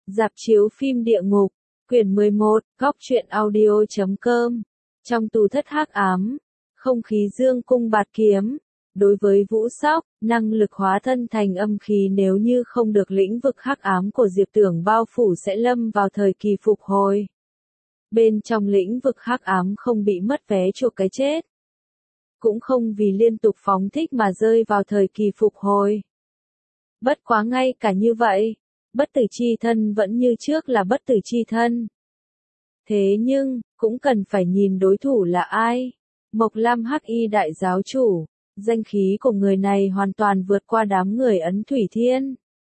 Rạp chiếu phim Địa Ngục, quyển 11, góc truyện audio.com. Trong tù thất hắc ám, không khí dương cung bạt kiếm. Đối với Vũ Sóc, năng lực hóa thân thành âm khí nếu như không được lĩnh vực hắc ám của Diệp Tưởng bao phủ sẽ lâm vào thời kỳ phục hồi. Bên trong lĩnh vực hắc ám không bị mất vé chuộc cái chết. Cũng không vì liên tục phóng thích mà rơi vào thời kỳ phục hồi. Bất quá ngay cả như vậy, bất tử chi thân vẫn như trước là bất tử chi thân. Thế nhưng, cũng cần phải nhìn đối thủ là ai. Mộc Lam Hắc Y đại giáo chủ, danh khí của người này hoàn toàn vượt qua đám người Ấn Thủy Thiên.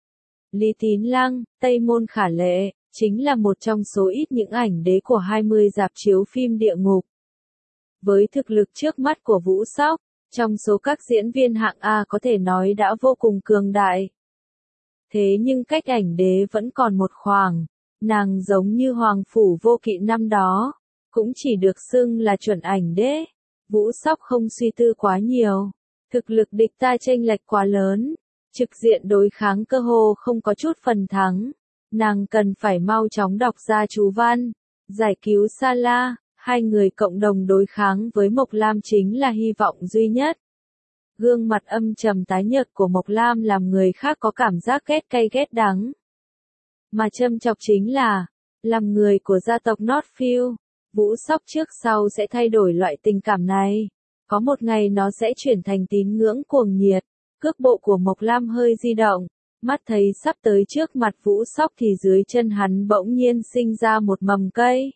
Lý Tín Lăng, Tây Môn Khả Lệ, chính là một trong số ít những ảnh đế của 20 rạp chiếu phim Địa Ngục. Với thực lực trước mắt của Vũ Sóc, trong số các diễn viên hạng A có thể nói đã vô cùng cường đại. Thế nhưng cách ảnh đế vẫn còn một khoảng, nàng giống như Hoàng Phủ Vô Kỵ năm đó, cũng chỉ được xưng là chuẩn ảnh đế. Vũ Sóc không suy tư quá nhiều, thực lực địch ta chênh lệch quá lớn, trực diện đối kháng cơ hồ không có chút phần thắng. Nàng cần phải mau chóng đọc ra chú văn, giải cứu Sa La, hai người cộng đồng đối kháng với Mộc Lam chính là hy vọng duy nhất. Gương mặt âm trầm tái nhợt của Mộc Lam làm người khác có cảm giác ghét cay ghét đắng. Mà châm chọc chính là, làm người của gia tộc Northfield, Vũ Sóc trước sau sẽ thay đổi loại tình cảm này. Có một ngày nó sẽ chuyển thành tín ngưỡng cuồng nhiệt. Cước bộ của Mộc Lam hơi di động, mắt thấy sắp tới trước mặt Vũ Sóc thì dưới chân hắn bỗng nhiên sinh ra một mầm cây.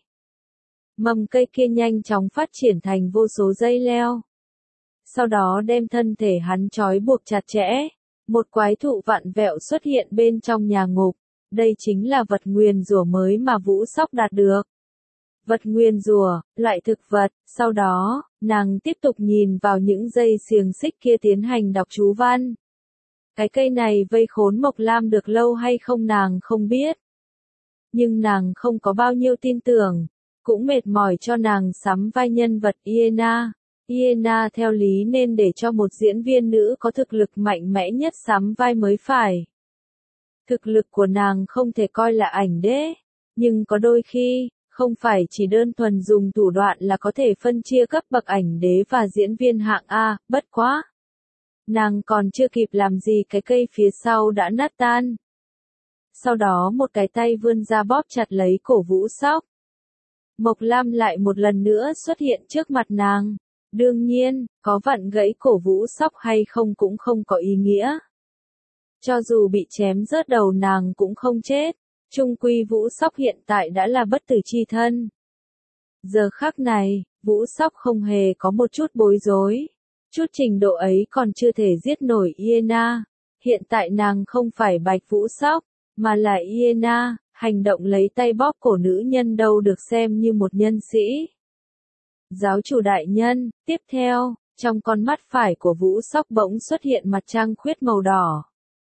Mầm cây kia nhanh chóng phát triển thành vô số dây leo. Sau đó đem thân thể hắn trói buộc chặt chẽ. Một quái thụ vặn vẹo xuất hiện bên trong nhà ngục. Đây chính là vật nguyền rủa mới mà Vũ Sóc đạt được. Vật nguyền rủa, loại thực vật. Sau đó, nàng tiếp tục nhìn vào những dây xiềng xích kia tiến hành đọc chú văn. Cái cây này vây khốn Mộc Lam được lâu hay không nàng không biết. Nhưng nàng không có bao nhiêu tin tưởng. Cũng mệt mỏi cho nàng sắm vai nhân vật Iena. Iena theo lý nên để cho một diễn viên nữ có thực lực mạnh mẽ nhất sắm vai mới phải. Thực lực của nàng không thể coi là ảnh đế, nhưng có đôi khi, không phải chỉ đơn thuần dùng thủ đoạn là có thể phân chia cấp bậc ảnh đế và diễn viên hạng A, bất quá. Nàng còn chưa kịp làm gì cái cây phía sau đã nát tan. Sau đó một cái tay vươn ra bóp chặt lấy cổ Vũ Sóc. Mộc Lam lại một lần nữa xuất hiện trước mặt nàng. Đương nhiên, có vặn gãy cổ Vũ Sóc hay không cũng không có ý nghĩa. Cho dù bị chém rớt đầu nàng cũng không chết. Chung quy Vũ Sóc hiện tại đã là bất tử chi thân. Giờ khắc này, Vũ Sóc không hề có một chút bối rối. Chút trình độ ấy còn chưa thể giết nổi Iena. Hiện tại nàng không phải Bạch Vũ Sóc, mà là Iena. Hành động lấy tay bóp cổ nữ nhân đâu được xem như một nhân sĩ. Giáo chủ đại nhân, tiếp theo, trong con mắt phải của Vũ Sóc bỗng xuất hiện mặt trăng khuyết màu đỏ.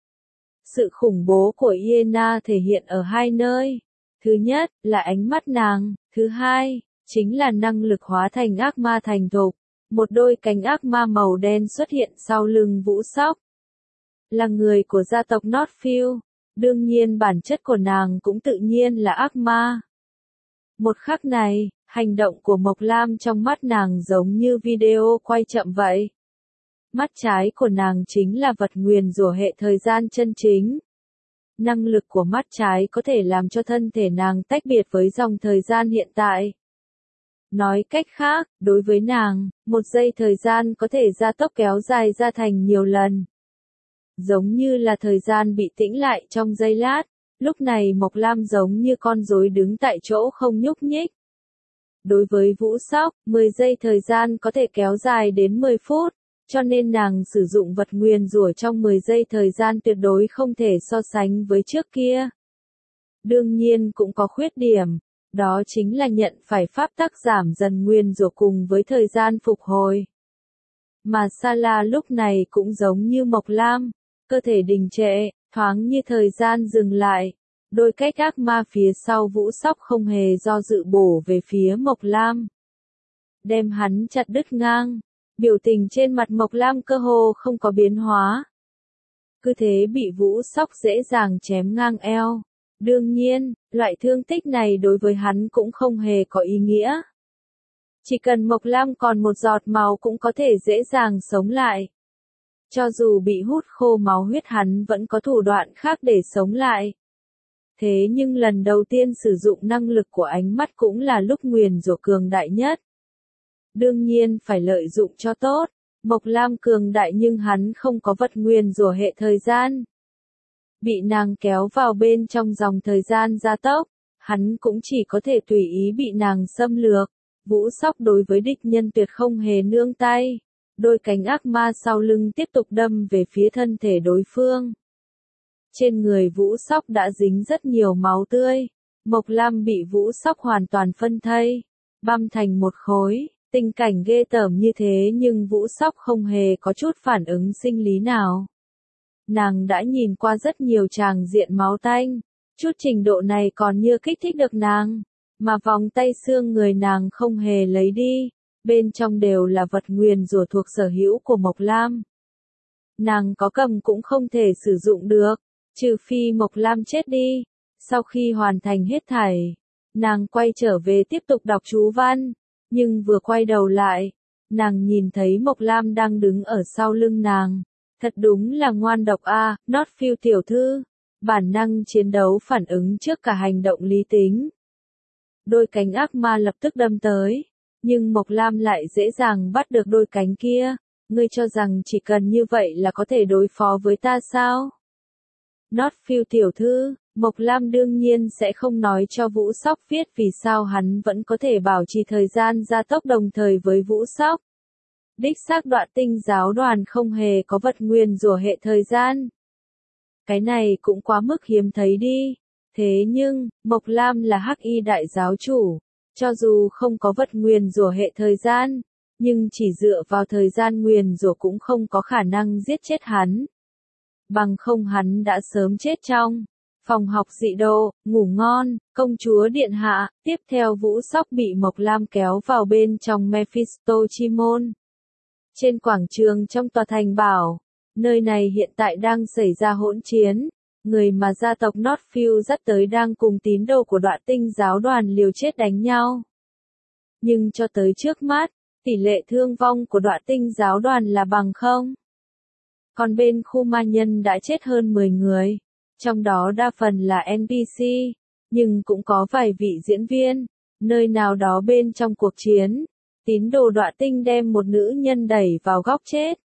Sự khủng bố của Iena thể hiện ở hai nơi. Thứ nhất, là ánh mắt nàng. Thứ hai, chính là năng lực hóa thành ác ma thành thục. Một đôi cánh ác ma màu đen xuất hiện sau lưng Vũ Sóc. Là người của gia tộc Northfield. Đương nhiên bản chất của nàng cũng tự nhiên là ác ma. Một khắc này, hành động của Mộc Lam trong mắt nàng giống như video quay chậm vậy. Mắt trái của nàng chính là vật nguyền rủa hệ thời gian chân chính. Năng lực của mắt trái có thể làm cho thân thể nàng tách biệt với dòng thời gian hiện tại. Nói cách khác, đối với nàng, một giây thời gian có thể gia tốc kéo dài ra thành nhiều lần. Giống như là thời gian bị tĩnh lại trong giây lát, lúc này Mộc Lam giống như con rối đứng tại chỗ không nhúc nhích. Đối với Vũ Sóc, 10 giây thời gian có thể kéo dài đến 10 phút, cho nên nàng sử dụng vật nguyền rủa trong 10 giây thời gian tuyệt đối không thể so sánh với trước kia. Đương nhiên cũng có khuyết điểm, đó chính là nhận phải pháp tắc giảm dần nguyền rủa cùng với thời gian phục hồi. Mà Sa La lúc này cũng giống như Mộc Lam, cơ thể đình trệ, thoáng như thời gian dừng lại. Đôi cách ác ma phía sau Vũ Sóc không hề do dự bổ về phía Mộc Lam. Đem hắn chặt đứt ngang, biểu tình trên mặt Mộc Lam cơ hồ không có biến hóa. Cứ thế bị Vũ Sóc dễ dàng chém ngang eo. Đương nhiên, loại thương tích này đối với hắn cũng không hề có ý nghĩa. Chỉ cần Mộc Lam còn một giọt máu cũng có thể dễ dàng sống lại. Cho dù bị hút khô máu huyết hắn vẫn có thủ đoạn khác để sống lại. Thế nhưng lần đầu tiên sử dụng năng lực của ánh mắt cũng là lúc nguyền rủa cường đại nhất. Đương nhiên phải lợi dụng cho tốt. Mộc Lam cường đại nhưng hắn không có vật nguyền rủa hệ thời gian. Bị nàng kéo vào bên trong dòng thời gian gia tốc, hắn cũng chỉ có thể tùy ý bị nàng xâm lược. Vũ Sóc đối với địch nhân tuyệt không hề nương tay. Đôi cánh ác ma sau lưng tiếp tục đâm về phía thân thể đối phương. Trên người Vũ Sóc đã dính rất nhiều máu tươi. Mộc Lam bị Vũ Sóc hoàn toàn phân thây, băm thành một khối. Tình cảnh ghê tởm như thế nhưng Vũ Sóc không hề có chút phản ứng sinh lý nào. Nàng đã nhìn qua rất nhiều tràng diện máu tanh. Chút trình độ này còn như kích thích được nàng. Mà vòng tay xương người nàng không hề lấy đi. Bên trong đều là vật nguyền rủa thuộc sở hữu của Mộc Lam. Nàng có cầm cũng không thể sử dụng được. Trừ phi Mộc Lam chết đi. Sau khi hoàn thành hết thảy, nàng quay trở về tiếp tục đọc chú văn. Nhưng vừa quay đầu lại, nàng nhìn thấy Mộc Lam đang đứng ở sau lưng nàng. Thật đúng là ngoan độc a, Northfield tiểu thư. Bản năng chiến đấu phản ứng trước cả hành động lý tính. Đôi cánh ác ma lập tức đâm tới. Nhưng Mộc Lam lại dễ dàng bắt được đôi cánh kia. Ngươi cho rằng chỉ cần như vậy là có thể đối phó với ta sao? Northfield tiểu thư, Mộc Lam đương nhiên sẽ không nói cho Vũ Sóc biết vì sao hắn vẫn có thể bảo trì thời gian gia tốc đồng thời với Vũ Sóc. Đích xác Đoạn Tinh giáo đoàn không hề có vật nguyền rủa hệ thời gian. Cái này cũng quá mức hiếm thấy đi. Thế nhưng, Mộc Lam là Hắc Y đại giáo chủ. Cho dù không có vật nguyền rủa hệ thời gian, nhưng chỉ dựa vào thời gian nguyền rủa cũng không có khả năng giết chết hắn. Bằng không hắn đã sớm chết trong phòng học dị độ, ngủ ngon, công chúa điện hạ. Tiếp theo Vũ Sóc bị Mộc Lam kéo vào bên trong Mephisto chi môn. Trên quảng trường trong tòa thành bảo, nơi này hiện tại đang xảy ra hỗn chiến. Người mà gia tộc Northfield dắt tới đang cùng tín đồ của Đoạn Tinh giáo đoàn liều chết đánh nhau. Nhưng cho tới trước mắt, tỷ lệ thương vong của Đoạn Tinh giáo đoàn là bằng không. Còn bên khu ma nhân đã chết hơn 10 người. Trong đó đa phần là NPC, nhưng cũng có vài vị diễn viên. Nơi nào đó bên trong cuộc chiến, tín đồ Đoạn Tinh đem một nữ nhân đẩy vào góc chết.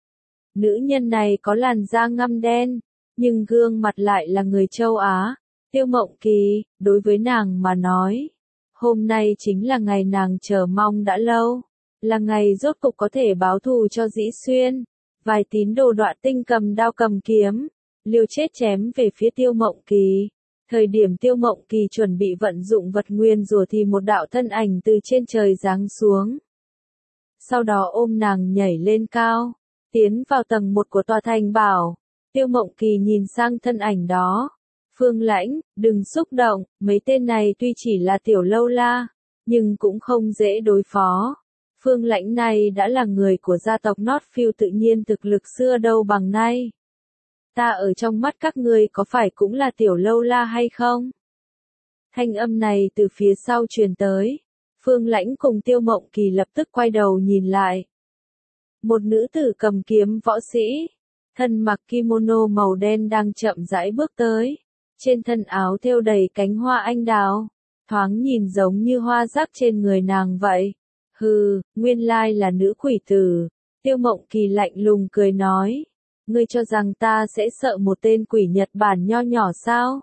Nữ nhân này có làn da ngăm đen, nhưng gương mặt lại là người châu Á. Tiêu Mộng Kỳ, đối với nàng mà nói, hôm nay chính là ngày nàng chờ mong đã lâu. Là ngày rốt cục có thể báo thù cho Dĩ Xuyên. Vài tín đồ Đoạn Tinh cầm đao cầm kiếm, liều chết chém về phía Tiêu Mộng Kỳ. Thời điểm Tiêu Mộng Kỳ chuẩn bị vận dụng vật nguyên rủa thì một đạo thân ảnh từ trên trời giáng xuống. Sau đó ôm nàng nhảy lên cao, tiến vào tầng 1 của tòa thành bảo. Tiêu Mộng Kỳ nhìn sang thân ảnh đó. Phương Lãnh, đừng xúc động, mấy tên này tuy chỉ là tiểu lâu la, nhưng cũng không dễ đối phó. Phương Lãnh này đã là người của gia tộc Northfield tự nhiên thực lực xưa đâu bằng nay. Ta ở trong mắt các ngươi có phải cũng là tiểu lâu la hay không? Thanh âm này từ phía sau truyền tới. Phương Lãnh cùng Tiêu Mộng Kỳ lập tức quay đầu nhìn lại. Một nữ tử cầm kiếm võ sĩ, thân mặc kimono màu đen đang chậm rãi bước tới. Trên thân áo thêu đầy cánh hoa anh đào, thoáng nhìn giống như hoa rác trên người nàng vậy. Hừ, nguyên lai là nữ quỷ tử. Tiêu Mộng Kỳ lạnh lùng cười nói. Ngươi cho rằng ta sẽ sợ một tên quỷ Nhật Bản nho nhỏ sao?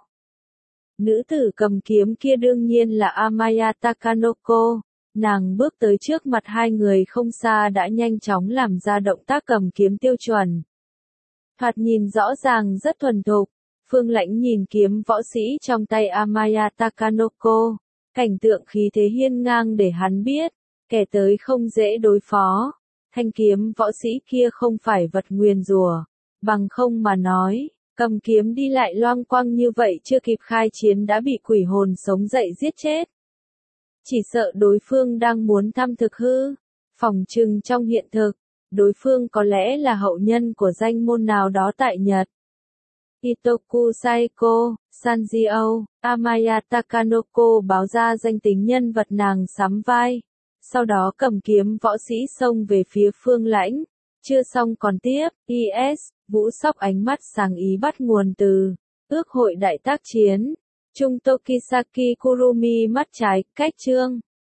Nữ tử cầm kiếm kia đương nhiên là Amaya Takanoko. Nàng bước tới trước mặt hai người không xa đã nhanh chóng làm ra động tác cầm kiếm tiêu chuẩn. Thoạt nhìn rõ ràng rất thuần thục. Phương Lãnh nhìn kiếm võ sĩ trong tay Amaya Takanoko. Cảnh tượng khí thế hiên ngang để hắn biết, kẻ tới không dễ đối phó. Thanh kiếm võ sĩ kia không phải vật nguyền rủa, bằng không mà nói, cầm kiếm đi lại loang quang như vậy chưa kịp khai chiến đã bị quỷ hồn sống dậy giết chết. Chỉ sợ đối phương đang muốn thăm thực hư, phỏng chừng trong hiện thực, đối phương có lẽ là hậu nhân của danh môn nào đó tại Nhật. Itoku Saeko, Sanjio, Amaya Takanoko báo ra danh tính nhân vật nàng sắm vai. Sau đó cầm kiếm võ sĩ xông về phía Phương Lãnh. Chưa xong còn tiếp, IS, Vũ Sóc ánh mắt sáng ý bắt nguồn từ ước hội đại tác chiến. Trung Tokisaki Kurumi mắt trái, cách chương.